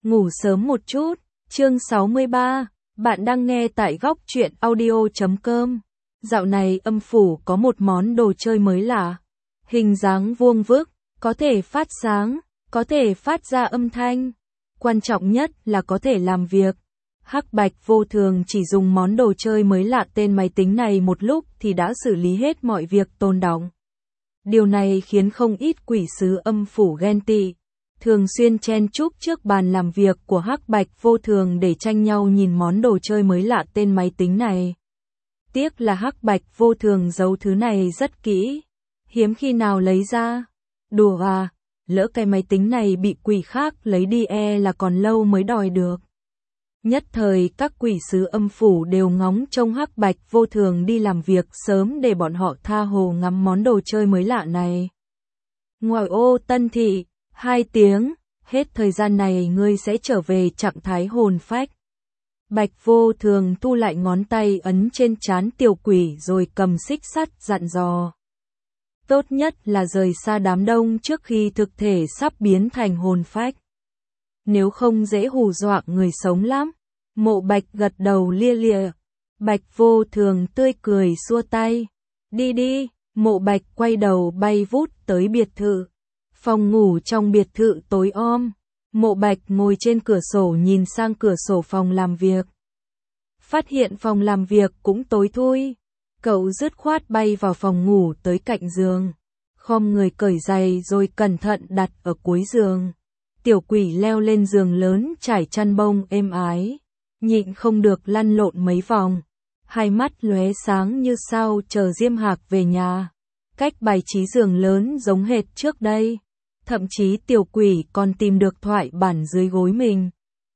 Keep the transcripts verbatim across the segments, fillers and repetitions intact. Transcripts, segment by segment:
Ngủ sớm một chút, chương sáu mươi ba, bạn đang nghe tại góc truyện audio chấm com. Dạo này âm phủ có một món đồ chơi mới lạ, hình dáng vuông vức, có thể phát sáng, có thể phát ra âm thanh, quan trọng nhất là có thể làm việc. Hắc Bạch Vô Thường chỉ dùng món đồ chơi mới lạ tên máy tính này một lúc thì đã xử lý hết mọi việc tồn đọng. Điều này khiến không ít quỷ sứ âm phủ ghen tị, thường xuyên chen chúc trước bàn làm việc của Hắc Bạch Vô Thường để tranh nhau nhìn món đồ chơi mới lạ tên máy tính này. Tiếc là Hắc Bạch Vô Thường giấu thứ này rất kỹ, hiếm khi nào lấy ra. Đùa à, lỡ cái máy tính này bị quỷ khác lấy đi e là còn lâu mới đòi được. Nhất thời các quỷ sứ âm phủ đều ngóng trông Hắc Bạch Vô Thường đi làm việc sớm để bọn họ tha hồ ngắm món đồ chơi mới lạ này. Ngoài ô Tân Thị, hai tiếng, hết thời gian này ngươi sẽ trở về trạng thái hồn phách. Bạch Vô Thường thu lại ngón tay ấn trên trán tiểu quỷ rồi cầm xích sắt dặn dò. Tốt nhất là rời xa đám đông trước khi thực thể sắp biến thành hồn phách. Nếu không dễ hù dọa người sống lắm. Mộ Bạch gật đầu lia lịa. Bạch Vô Thường tươi cười xua tay. Đi đi, Mộ Bạch quay đầu bay vút tới biệt thự. Phòng ngủ trong biệt thự tối om. Mộ Bạch ngồi trên cửa sổ nhìn sang cửa sổ phòng làm việc. Phát hiện phòng làm việc cũng tối thui. Cậu dứt khoát bay vào phòng ngủ tới cạnh giường. Khom người cởi giày rồi cẩn thận đặt ở cuối giường. Tiểu quỷ leo lên giường lớn trải chăn bông êm ái. Nhịn không được lăn lộn mấy vòng. Hai mắt lóe sáng như sao chờ Diêm Hạc về nhà. Cách bài trí giường lớn giống hệt trước đây. Thậm chí tiểu quỷ còn tìm được thoại bản dưới gối mình.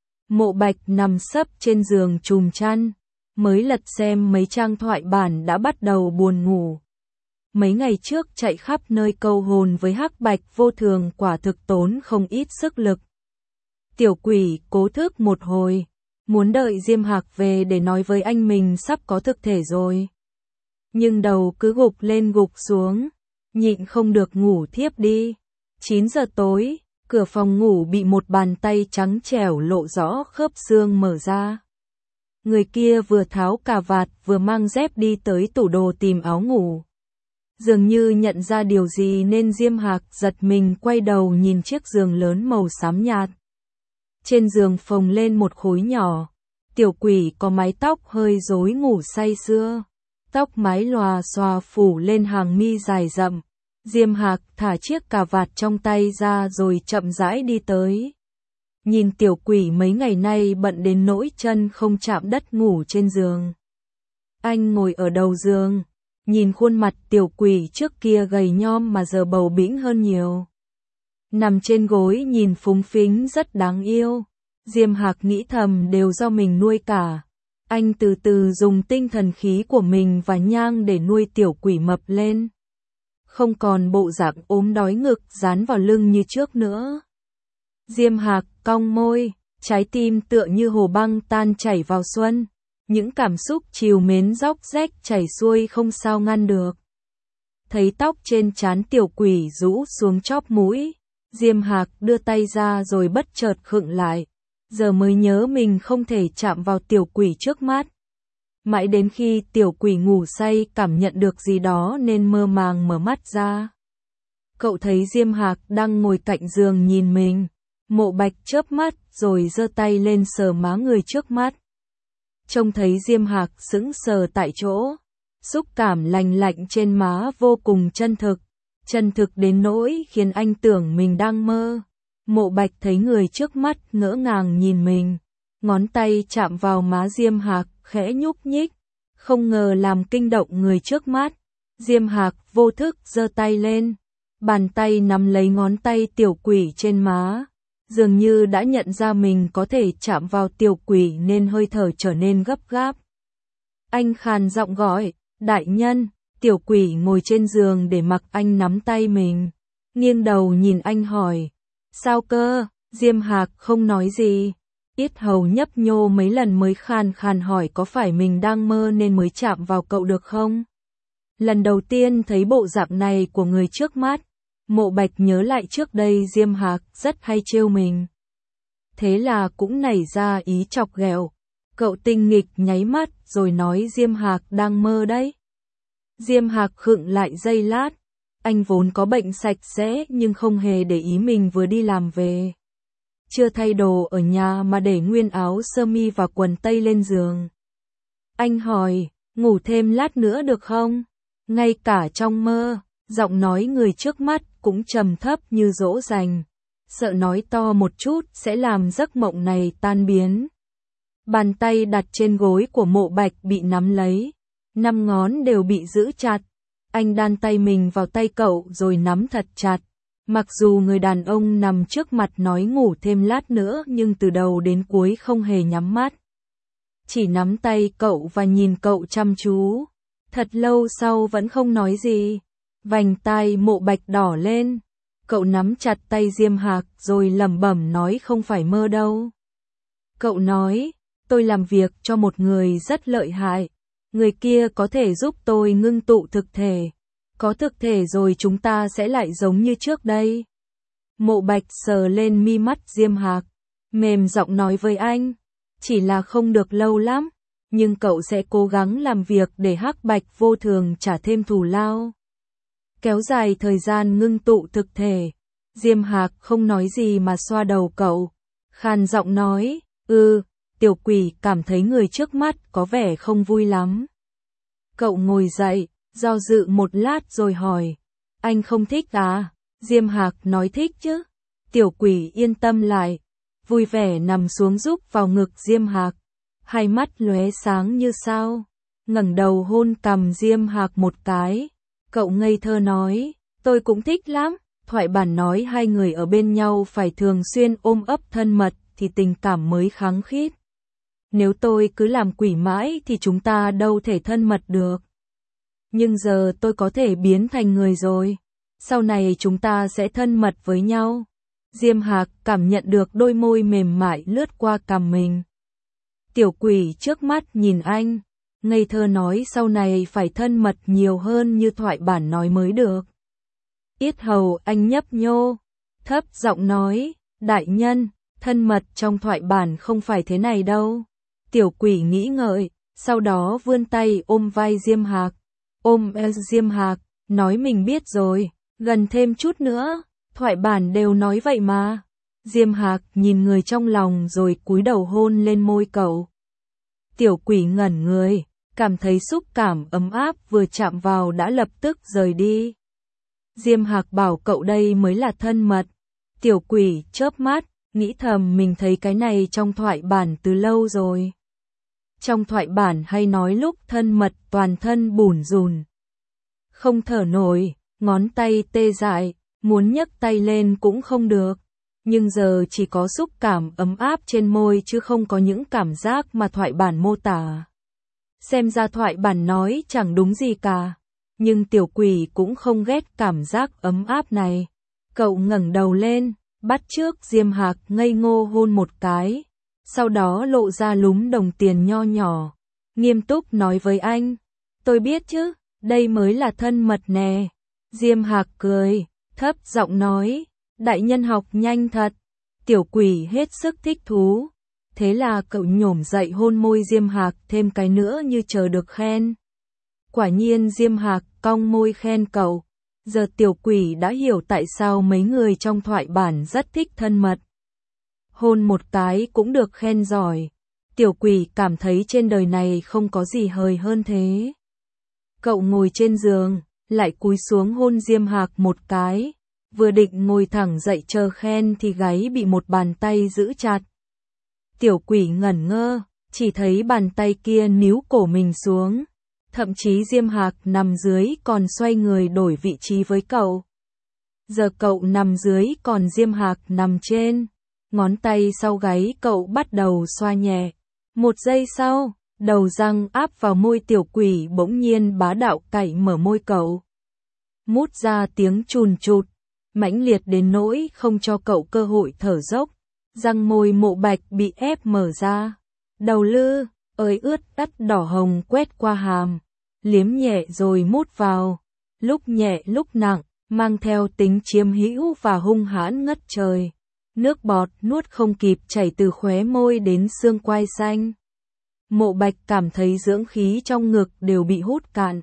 Mộ Bạch nằm sấp trên giường chùm chăn. Mới lật xem mấy trang thoại bản đã bắt đầu buồn ngủ. Mấy ngày trước chạy khắp nơi câu hồn với Hắc Bạch Vô Thường quả thực tốn không ít sức lực. Tiểu quỷ cố thức một hồi. Muốn đợi Diêm Hạc về để nói với anh mình sắp có thực thể rồi. Nhưng đầu cứ gục lên gục xuống. Nhịn không được ngủ thiếp đi. chín giờ tối, cửa phòng ngủ bị một bàn tay trắng trẻo lộ rõ khớp xương mở ra. Người kia vừa tháo cà vạt vừa mang dép đi tới tủ đồ tìm áo ngủ. Dường như nhận ra điều gì nên Diêm Hạc giật mình quay đầu nhìn chiếc giường lớn màu xám nhạt. Trên giường phồng lên một khối nhỏ. Tiểu quỷ có mái tóc hơi rối ngủ say sưa. Tóc mái lòa xòa phủ lên hàng mi dài rậm. Diêm Hạc thả chiếc cà vạt trong tay ra rồi chậm rãi đi tới. Nhìn tiểu quỷ mấy ngày nay bận đến nỗi chân không chạm đất ngủ trên giường. Anh ngồi ở đầu giường, nhìn khuôn mặt tiểu quỷ trước kia gầy nhom mà giờ bầu bĩnh hơn nhiều. Nằm trên gối nhìn phúng phính rất đáng yêu. Diêm Hạc nghĩ thầm đều do mình nuôi cả. Anh từ từ dùng tinh thần khí của mình và nhang để nuôi tiểu quỷ mập lên. Không còn bộ dạng ốm đói ngực dán vào lưng như trước nữa. Diêm Hạc cong môi, trái tim tựa như hồ băng tan chảy vào xuân. Những cảm xúc trìu mến róc rách chảy xuôi không sao ngăn được. Thấy tóc trên trán tiểu quỷ rũ xuống chóp mũi. Diêm Hạc đưa tay ra rồi bất chợt khựng lại. Giờ mới nhớ mình không thể chạm vào tiểu quỷ trước mắt. Mãi đến khi tiểu quỷ ngủ say cảm nhận được gì đó nên mơ màng mở mắt ra. Cậu thấy Diêm Hạc đang ngồi cạnh giường nhìn mình. Mộ Bạch chớp mắt rồi giơ tay lên sờ má người trước mắt. Trông thấy Diêm Hạc sững sờ tại chỗ. Xúc cảm lành lạnh trên má vô cùng chân thực. Chân thực đến nỗi khiến anh tưởng mình đang mơ. Mộ Bạch thấy người trước mắt ngỡ ngàng nhìn mình. Ngón tay chạm vào má Diêm Hạc khẽ nhúc nhích. Không ngờ làm kinh động người trước mắt. Diêm Hạc vô thức giơ tay lên. Bàn tay nắm lấy ngón tay tiểu quỷ trên má. Dường như đã nhận ra mình có thể chạm vào tiểu quỷ nên hơi thở trở nên gấp gáp. Anh khàn giọng gọi, đại nhân. Tiểu quỷ ngồi trên giường để mặc anh nắm tay mình. Nghiêng đầu nhìn anh hỏi. Sao cơ? Diêm Hạc không nói gì. Yết hầu nhấp nhô mấy lần mới khàn khàn hỏi có phải mình đang mơ nên mới chạm vào cậu được không? Lần đầu tiên thấy bộ dạng này của người trước mắt. Mộ Bạch nhớ lại trước đây Diêm Hạc rất hay trêu mình. thế là cũng nảy ra ý chọc ghẹo. Cậu tinh nghịch nháy mắt rồi nói Diêm Hạc đang mơ đấy. Diêm Hạc khựng lại giây lát, anh vốn có bệnh sạch sẽ nhưng không hề để ý mình vừa đi làm về. Chưa thay đồ ở nhà mà để nguyên áo sơ mi và quần tây lên giường. Anh hỏi, ngủ thêm lát nữa được không? Ngay cả trong mơ, giọng nói người trước mắt cũng trầm thấp như dỗ dành. Sợ nói to một chút sẽ làm giấc mộng này tan biến. Bàn tay đặt trên gối của Mộ Bạch bị nắm lấy. Năm ngón đều bị giữ chặt. Anh đan tay mình vào tay cậu rồi nắm thật chặt. Mặc dù người đàn ông nằm trước mặt nói ngủ thêm lát nữa nhưng từ đầu đến cuối không hề nhắm mắt. Chỉ nắm tay cậu và nhìn cậu chăm chú. Thật lâu sau vẫn không nói gì. Vành tai Mộ Bạch đỏ lên. Cậu nắm chặt tay Diêm Hạc rồi lẩm bẩm nói không phải mơ đâu. Cậu nói, tôi làm việc cho một người rất lợi hại. Người kia có thể giúp tôi ngưng tụ thực thể. Có thực thể rồi chúng ta sẽ lại giống như trước đây. Mộ Bạch sờ lên mi mắt Diêm Hạc, mềm giọng nói với anh, chỉ là không được lâu lắm, nhưng cậu sẽ cố gắng làm việc để Hắc Bạch Vô Thường trả thêm thù lao. Kéo dài thời gian ngưng tụ thực thể. Diêm Hạc không nói gì mà xoa đầu cậu, khàn giọng nói, ừ, tiểu quỷ cảm thấy người trước mắt có vẻ không vui lắm. Cậu ngồi dậy, do dự một lát rồi hỏi, anh không thích à? Diêm Hạc nói thích chứ. Tiểu quỷ yên tâm lại, vui vẻ nằm xuống giúp vào ngực Diêm Hạc, hai mắt lóe sáng như sao, ngẩng đầu hôn cằm Diêm Hạc một cái. Cậu ngây thơ nói, tôi cũng thích lắm. Thoại bản nói hai người ở bên nhau phải thường xuyên ôm ấp thân mật thì tình cảm mới khăng khít. Nếu tôi cứ làm quỷ mãi thì chúng ta đâu thể thân mật được. Nhưng giờ tôi có thể biến thành người rồi. Sau này chúng ta sẽ thân mật với nhau. Diêm Hạc cảm nhận được đôi môi mềm mại lướt qua cằm mình. Tiểu quỷ trước mắt nhìn anh, ngây thơ nói sau này phải thân mật nhiều hơn như thoại bản nói mới được. Yết hầu anh nhấp nhô, thấp giọng nói, đại nhân, thân mật trong thoại bản không phải thế này đâu. Tiểu quỷ nghĩ ngợi, sau đó vươn tay ôm vai Diêm Hạc, ôm eo Diêm Hạc, nói mình biết rồi, gần thêm chút nữa, thoại bản đều nói vậy mà. Diêm Hạc nhìn người trong lòng rồi cúi đầu hôn lên môi cậu. Tiểu quỷ ngẩn người, cảm thấy xúc cảm ấm áp vừa chạm vào đã lập tức rời đi. Diêm Hạc bảo cậu đây mới là thân mật. Tiểu quỷ chớp mắt, nghĩ thầm mình thấy cái này trong thoại bản từ lâu rồi. Trong thoại bản hay nói lúc thân mật toàn thân bủn rủn, không thở nổi, ngón tay tê dại, muốn nhấc tay lên cũng không được. Nhưng giờ chỉ có xúc cảm ấm áp trên môi chứ không có những cảm giác mà thoại bản mô tả. Xem ra thoại bản nói chẳng đúng gì cả. Nhưng tiểu quỷ cũng không ghét cảm giác ấm áp này. Cậu ngẩng đầu lên, bắt chước Diêm Hạc ngây ngô hôn một cái. Sau đó lộ ra lúm đồng tiền nho nhỏ. Nghiêm túc nói với anh, tôi biết chứ, đây mới là thân mật nè. Diêm Hạc cười, thấp giọng nói, đại nhân học nhanh thật. Tiểu quỷ hết sức thích thú. Thế là cậu nhổm dậy hôn môi Diêm Hạc thêm cái nữa như chờ được khen. Quả nhiên Diêm Hạc cong môi khen cậu. Giờ tiểu quỷ đã hiểu tại sao mấy người trong thoại bản rất thích thân mật. Hôn một cái cũng được khen giỏi. Tiểu quỷ cảm thấy trên đời này không có gì hời hơn thế. Cậu ngồi trên giường, lại cúi xuống hôn Diêm Hạc một cái. Vừa định ngồi thẳng dậy chờ khen thì gáy bị một bàn tay giữ chặt. Tiểu quỷ ngẩn ngơ, chỉ thấy bàn tay kia níu cổ mình xuống. Thậm chí Diêm Hạc nằm dưới còn xoay người đổi vị trí với cậu. Giờ cậu nằm dưới còn Diêm Hạc nằm trên. Ngón tay sau gáy cậu bắt đầu xoa nhẹ. Một giây sau, đầu răng áp vào môi tiểu quỷ bỗng nhiên bá đạo cạy mở môi cậu. Mút ra tiếng chùn chụt, mãnh liệt đến nỗi không cho cậu cơ hội thở dốc. Răng môi Mộ Bạch bị ép mở ra. Đầu lư, ơi ướt đắt đỏ hồng quét qua hàm. Liếm nhẹ rồi mút vào. Lúc nhẹ lúc nặng, mang theo tính chiếm hữu và hung hãn ngất trời. Nước bọt nuốt không kịp chảy từ khóe môi đến xương quai xanh. Mộ Bạch cảm thấy dưỡng khí trong ngực đều bị hút cạn.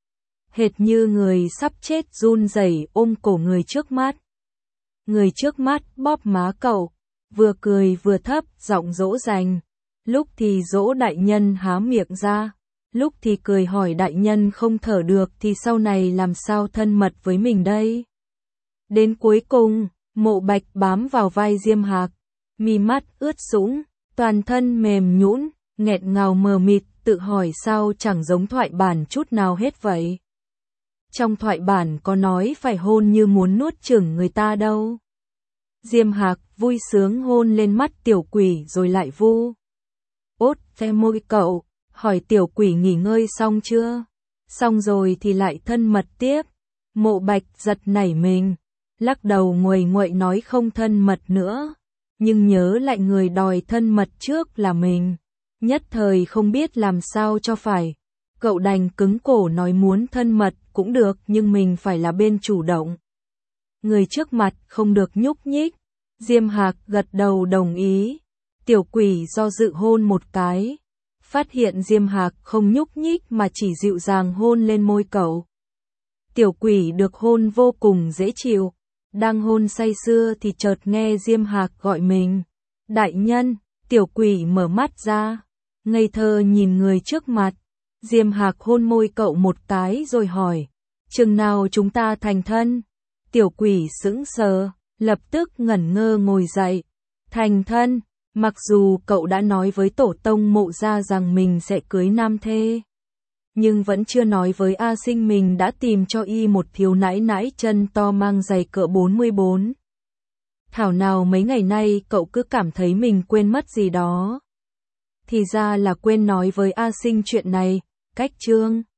Hệt như người sắp chết run rẩy ôm cổ người trước mắt. Người trước mắt bóp má cậu, vừa cười vừa thấp giọng dỗ dành. Lúc thì dỗ đại nhân há miệng ra, lúc thì cười hỏi đại nhân không thở được thì sau này làm sao thân mật với mình đây. Đến cuối cùng, Mộ Bạch bám vào vai Diêm Hạc, mi mắt ướt sũng, toàn thân mềm nhũn, nghẹn ngào mờ mịt, tự hỏi sao chẳng giống thoại bản chút nào hết vậy. Trong thoại bản có nói phải hôn như muốn nuốt chửng người ta đâu. Diêm Hạc vui sướng hôn lên mắt tiểu quỷ rồi lại vu ốt ve môi cậu, hỏi tiểu quỷ nghỉ ngơi xong chưa? Xong rồi thì lại thân mật tiếp. Mộ Bạch giật nảy mình, lắc đầu nguầy nguậy nói không thân mật nữa, nhưng nhớ lại người đòi thân mật trước là mình, nhất thời không biết làm sao cho phải. Cậu đành cứng cổ nói muốn thân mật cũng được nhưng mình phải là bên chủ động. Người trước mặt không được nhúc nhích. Diêm Hạc gật đầu đồng ý. Tiểu quỷ do dự hôn một cái, phát hiện Diêm Hạc không nhúc nhích mà chỉ dịu dàng hôn lên môi cậu. Tiểu quỷ được hôn vô cùng dễ chịu, đang hôn say sưa thì chợt nghe Diêm Hạc gọi mình. Đại nhân, tiểu quỷ mở mắt ra, ngây thơ nhìn người trước mặt. Diêm Hạc hôn môi cậu một cái rồi hỏi, chừng nào chúng ta thành thân? Tiểu quỷ sững sờ, lập tức ngẩn ngơ ngồi dậy. Thành thân, mặc dù cậu đã nói với tổ tông Mộ gia rằng mình sẽ cưới nam thê, nhưng vẫn chưa nói với A Sinh mình đã tìm cho y một thiếu nãi nãi chân to mang giày cỡ bốn mươi bốn. Thảo nào mấy ngày nay cậu cứ cảm thấy mình quên mất gì đó. Thì ra là quên nói với A Sinh chuyện này. Cách chương